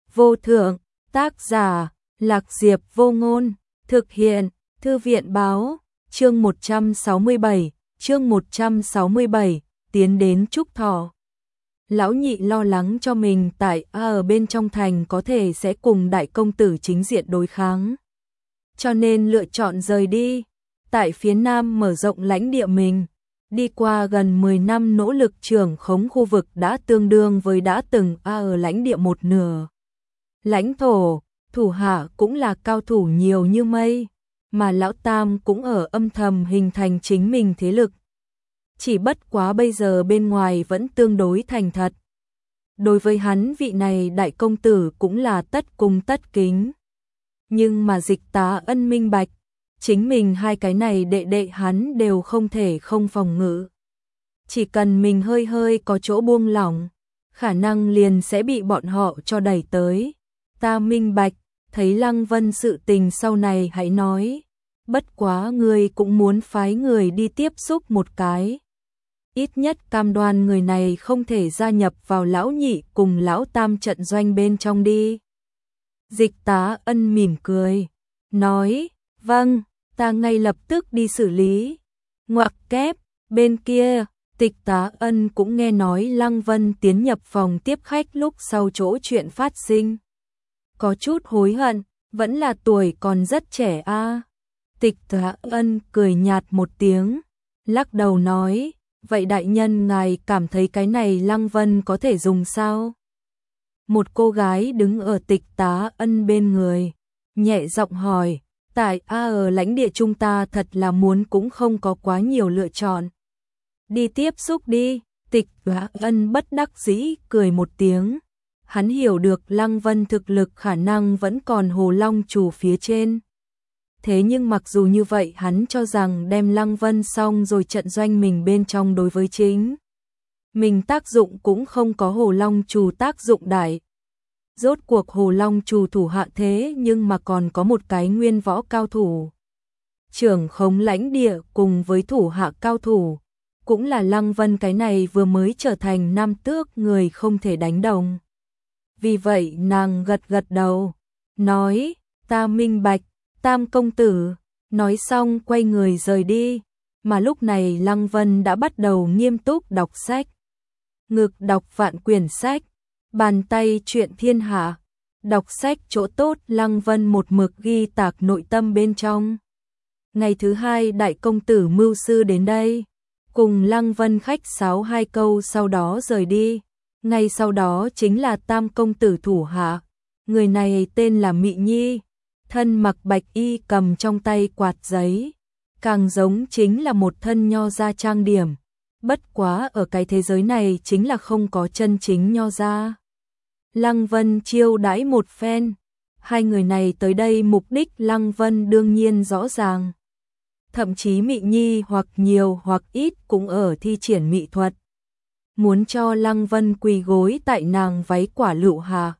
vô thượng, tác giả, Lạc Diệp Vô Ngôn, thực hiện, Thư viện Báo, chương 167, tiến đến chúc thọ. Lão nhị lo lắng cho mình tại ở bên trong thành có thể sẽ cùng đại công tử chính diện đối kháng. Cho nên lựa chọn rời đi, tại phía nam mở rộng lãnh địa mình. Đi qua gần 10 năm nỗ lực trưởng khống khu vực đã tương đương với đã từng ở lãnh địa một nửa. Lãnh thổ, thủ hạ cũng là cao thủ nhiều như mây, mà lão tam cũng ở âm thầm hình thành chính mình thế lực. Chỉ bất quá bây giờ bên ngoài vẫn tương đối thành thật. Đối với hắn vị này đại công tử cũng là tất cung tất kính. Nhưng mà Dịch Tá Ân minh bạch, chính mình hai cái này đệ đệ hắn đều không thể không phòng ngự. Chỉ cần mình hơi hơi có chỗ buông lỏng, khả năng liền sẽ bị bọn họ cho đẩy tới. Ta minh bạch, thấy Lăng Vân sự tình sau này hãy nói. Bất quá người cũng muốn phái người đi tiếp xúc một cái. Ít nhất cam đoan người này không thể gia nhập vào lão nhị cùng lão tam trận doanh bên trong đi. Dịch Tá Ân mỉm cười, nói, vâng, ta ngay lập tức đi xử lý. Ngoặc kép, bên kia, Tịch Tá Ân cũng nghe nói Lăng Vân tiến nhập phòng tiếp khách lúc sau chỗ chuyện phát sinh. Có chút hối hận, vẫn là tuổi còn rất trẻ a. Tịch Tá Ân cười nhạt một tiếng, lắc đầu nói, vậy đại nhân ngài cảm thấy cái này Lăng Vân có thể dùng sao? Một cô gái đứng ở Tịch Tá Ân bên người, nhẹ giọng hỏi, tại ở lãnh địa chúng ta thật là muốn cũng không có quá nhiều lựa chọn. Đi tiếp xúc đi, Tịch Tá Ân bất đắc dĩ cười một tiếng. Hắn hiểu được Lăng Vân thực lực khả năng vẫn còn Hồ Long Chủ phía trên. Thế nhưng mặc dù như vậy hắn cho rằng đem Lăng Vân xong rồi trận doanh mình bên trong đối với chính mình tác dụng cũng không có Hồ Long Chủ tác dụng đại. Rốt cuộc Hồ Long Chủ thủ hạ thế nhưng mà còn có một cái nguyên võ cao thủ. Trưởng khống lãnh địa cùng với thủ hạ cao thủ, cũng là Lăng Vân cái này vừa mới trở thành nam tước người không thể đánh đồng. Vì vậy nàng gật gật đầu, nói, ta minh bạch, Tam công tử, nói xong quay người rời đi, mà lúc này Lăng Vân đã bắt đầu nghiêm túc đọc sách. Ngực đọc vạn quyển sách, bàn tay chuyện thiên hạ, đọc sách chỗ tốt Lăng Vân một mực ghi tạc nội tâm bên trong. Ngày thứ hai đại công tử mưu sư đến đây, cùng Lăng Vân khách sáo hai câu sau đó rời đi. Ngay sau đó chính là Tam công tử thủ hạ, người này tên là Mị Nhi, thân mặc bạch y cầm trong tay quạt giấy, càng giống chính là một thân nho gia trang điểm, bất quá ở cái thế giới này chính là không có chân chính nho gia. Lăng Vân chiêu đãi một phen, hai người này tới đây mục đích Lăng Vân đương nhiên rõ ràng. Thậm chí Mị Nhi hoặc nhiều hoặc ít cũng ở thi triển mỹ thuật. Muốn cho Lăng Vân quỳ gối tại nàng váy quả lựu hạ.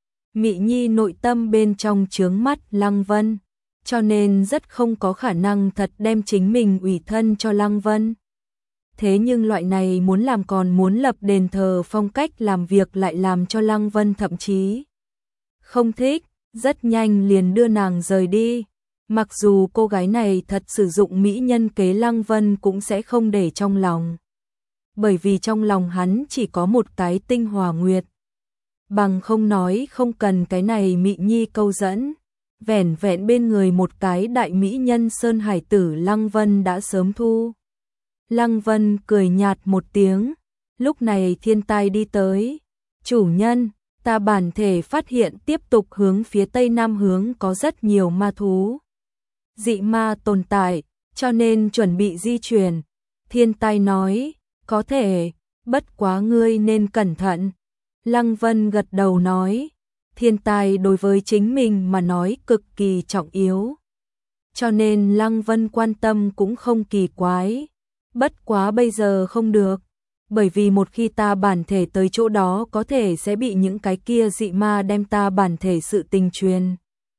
Mị Nhi nội tâm bên trong chướng mắt Lăng Vân, cho nên rất không có khả năng thật đem chính mình ủy thân cho Lăng Vân. Thế nhưng loại này muốn làm còn muốn lập đền thờ phong cách làm việc lại làm cho Lăng Vân thậm chí không thích, rất nhanh liền đưa nàng rời đi. Mặc dù cô gái này thật sử dụng mỹ nhân kế Lăng Vân cũng sẽ không để trong lòng. Bởi vì trong lòng hắn chỉ có một cái Tinh Hòa Nguyệt. Bằng không nói không cần cái này Mị Nhi câu dẫn. Vẻn vẹn bên người một cái đại mỹ nhân Sơn Hải tử Lăng Vân đã sớm thu. Lăng Vân cười nhạt một tiếng. Lúc này Thiên Tai đi tới. Chủ nhân, ta bản thể phát hiện tiếp tục hướng phía tây nam hướng có rất nhiều ma thú. Dị ma tồn tại, cho nên chuẩn bị di chuyển. Thiên Tai nói, có thể, bất quá ngươi nên cẩn thận. Lăng Vân gật đầu nói, thiên tai đối với chính mình mà nói cực kỳ trọng yếu. Cho nên Lăng Vân quan tâm cũng không kỳ quái. Bất quá bây giờ không được, bởi vì một khi ta bản thể tới chỗ đó có thể sẽ bị những cái kia dị ma đem ta bản thể sự tình truyền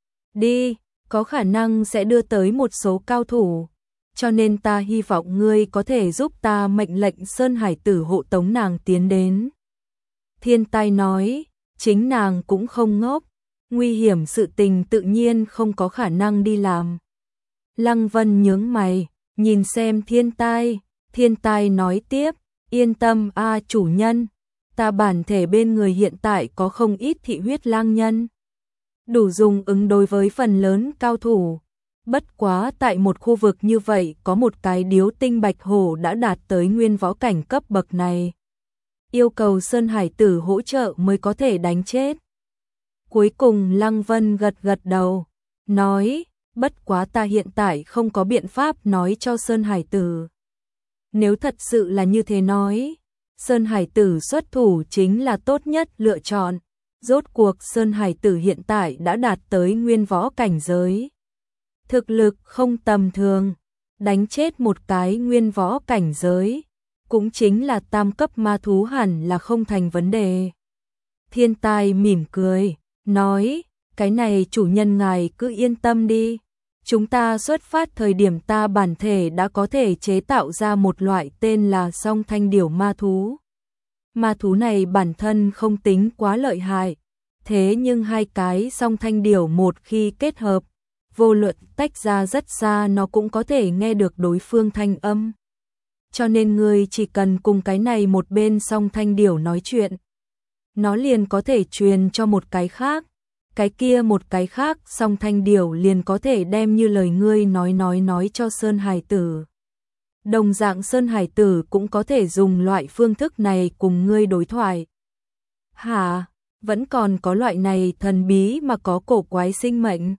đi, có khả năng sẽ đưa tới một số cao thủ. Cho nên ta hy vọng ngươi có thể giúp ta mệnh lệnh Sơn Hải tử hộ tống nàng tiến đến. Thiên Tai nói, chính nàng cũng không ngốc, nguy hiểm sự tình tự nhiên không có khả năng đi làm. Lăng Vân nhướng mày, nhìn xem Thiên Tai nói tiếp, yên tâm a chủ nhân, ta bản thể bên người hiện tại có không ít thị huyết lang nhân, đủ dùng ứng đối với phần lớn cao thủ. Bất quá tại một khu vực như vậy có một cái điếu tinh bạch hổ đã đạt tới nguyên võ cảnh cấp bậc này. Yêu cầu Sơn Hải Tử hỗ trợ mới có thể đánh chết. Cuối cùng Lăng Vân gật gật đầu, nói, bất quá ta hiện tại không có biện pháp nói cho Sơn Hải Tử. Nếu thật sự là như thế nói, Sơn Hải Tử xuất thủ chính là tốt nhất lựa chọn. Rốt cuộc Sơn Hải Tử hiện tại đã đạt tới nguyên võ cảnh giới. Thực lực không tầm thường, đánh chết một cái nguyên võ cảnh giới, cũng chính là tam cấp ma thú hẳn là không thành vấn đề. Thiên Tai mỉm cười, nói, cái này chủ nhân ngài cứ yên tâm đi. Chúng ta xuất phát thời điểm ta bản thể đã có thể chế tạo ra một loại tên là song thanh điểu ma thú. Ma thú này bản thân không tính quá lợi hại, thế nhưng hai cái song thanh điểu một khi kết hợp, vô luận tách ra rất xa nó cũng có thể nghe được đối phương thanh âm. Cho nên ngươi chỉ cần cùng cái này một bên song thanh điểu nói chuyện, nó liền có thể truyền cho một cái khác, cái kia một cái khác song thanh điểu liền có thể đem như lời ngươi nói cho Sơn Hải Tử. Đồng dạng Sơn Hải Tử cũng có thể dùng loại phương thức này cùng ngươi đối thoại. Hả? Vẫn còn có loại này thần bí mà có cổ quái sinh mệnh.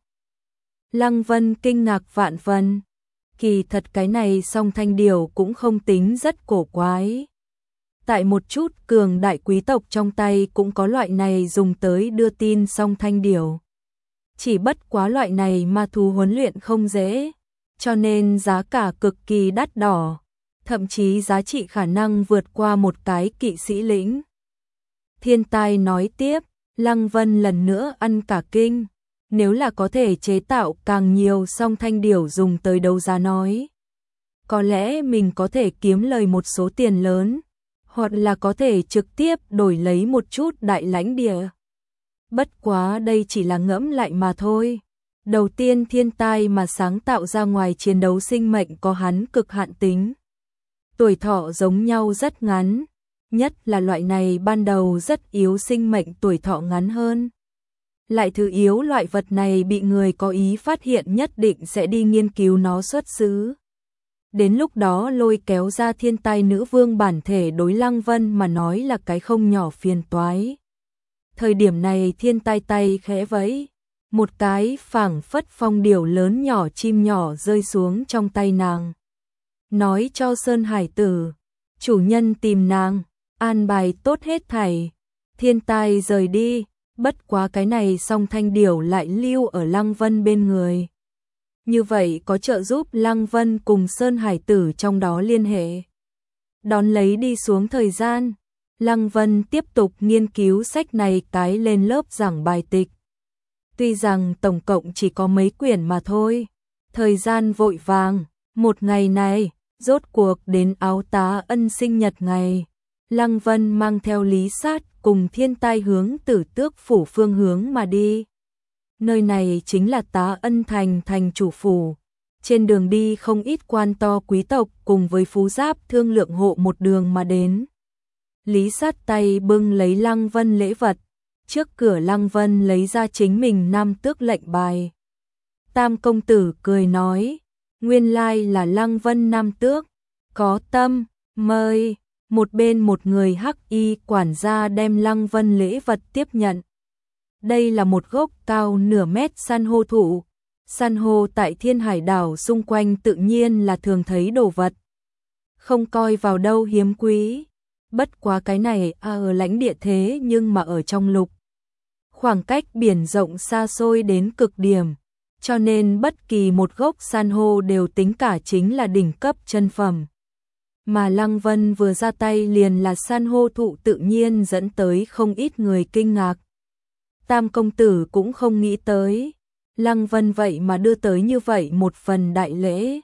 Lăng Vân kinh ngạc vạn phần. Kỳ thật cái này song thanh điểu cũng không tính rất cổ quái. Tại một chút cường đại quý tộc trong tay cũng có loại này dùng tới đưa tin song thanh điểu. Chỉ bất quá loại này ma thú huấn luyện không dễ, cho nên giá cả cực kỳ đắt đỏ, thậm chí giá trị khả năng vượt qua một cái kỵ sĩ lĩnh. Thiên Tai nói tiếp, Lăng Vân lần nữa ăn cả kinh, nếu là có thể chế tạo càng nhiều song thanh điểu dùng tới đấu giá nói. Có lẽ mình có thể kiếm lời một số tiền lớn, hoặc là có thể trực tiếp đổi lấy một chút đại lãnh địa. Bất quá đây chỉ là ngẫm lại mà thôi. Đầu tiên Thiên Tai mà sáng tạo ra ngoài chiến đấu sinh mệnh có hắn cực hạn tính. Tuổi thọ giống nhau rất ngắn, nhất là loại này ban đầu rất yếu sinh mệnh tuổi thọ ngắn hơn. Lại thứ yếu loại vật này bị người có ý phát hiện nhất định sẽ đi nghiên cứu nó xuất xứ. Đến lúc đó lôi kéo ra Thiên Tai nữ vương bản thể đối Lăng Vân mà nói là cái không nhỏ phiền toái. Thời điểm này Thiên Tai tay khẽ vẫy, một cái phảng phất phong điểu lớn nhỏ chim nhỏ rơi xuống trong tay nàng. Nói cho Sơn Hải Tử, chủ nhân tìm nàng, an bài tốt hết thảy. Thiên Tai rời đi, bất quá cái này song thanh điểu lại lưu ở Lăng Vân bên người. Như vậy có trợ giúp Lăng Vân cùng Sơn Hải Tử trong đó liên hệ. Đón lấy đi xuống thời gian, Lăng Vân tiếp tục nghiên cứu sách này cái lên lớp giảng bài tịch. Tuy rằng tổng cộng chỉ có mấy quyển mà thôi, thời gian vội vàng, một ngày này, rốt cuộc đến Áo Tá Ân sinh nhật ngày. Lăng Vân mang theo Lý Sát cùng Thiên Tai hướng Tử Tước phủ phương hướng mà đi. Nơi này chính là Tá Ân thành thành chủ phủ. Trên đường đi không ít quan to quý tộc cùng với phú giáp thương lượng hộ một đường mà đến. Lý Sát tay bưng lấy Lăng Vân lễ vật. Trước cửa Lăng Vân lấy ra chính mình nam tước lệnh bài. Tam công tử cười nói, nguyên lai là Lăng Vân nam tước, có tâm, mời. Một bên một người hắc y quản gia đem Lăng Vân lễ vật tiếp nhận. Đây là một gốc cao nửa mét san hô thụ. San hô tại Thiên Hải đảo xung quanh tự nhiên là thường thấy đồ vật. Không coi vào đâu hiếm quý. Bất quá cái này ở lãnh địa thế nhưng mà ở trong lục. Khoảng cách biển rộng xa xôi đến cực điểm. Cho nên bất kỳ một gốc san hô đều tính cả chính là đỉnh cấp chân phẩm. Mà Lăng Vân vừa ra tay liền là san hô thụ tự nhiên dẫn tới không ít người kinh ngạc. Tam công tử cũng không nghĩ tới. Lăng Vân vậy mà đưa tới như vậy một phần đại lễ.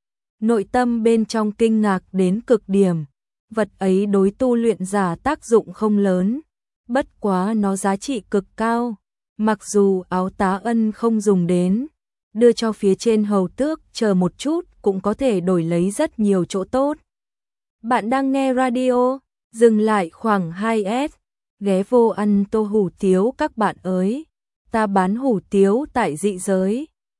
Nội tâm bên trong kinh ngạc đến cực điểm. Vật ấy đối tu luyện giả tác dụng không lớn. Bất quá nó giá trị cực cao, mặc dù áo tá ân không dùng đến, đưa cho phía trên hầu tước chờ một chút cũng có thể đổi lấy rất nhiều chỗ tốt. Bạn đang nghe radio, dừng lại khoảng 2S, ghé vô ăn tô hủ tiếu các bạn ơi, ta bán hủ tiếu tại dị giới.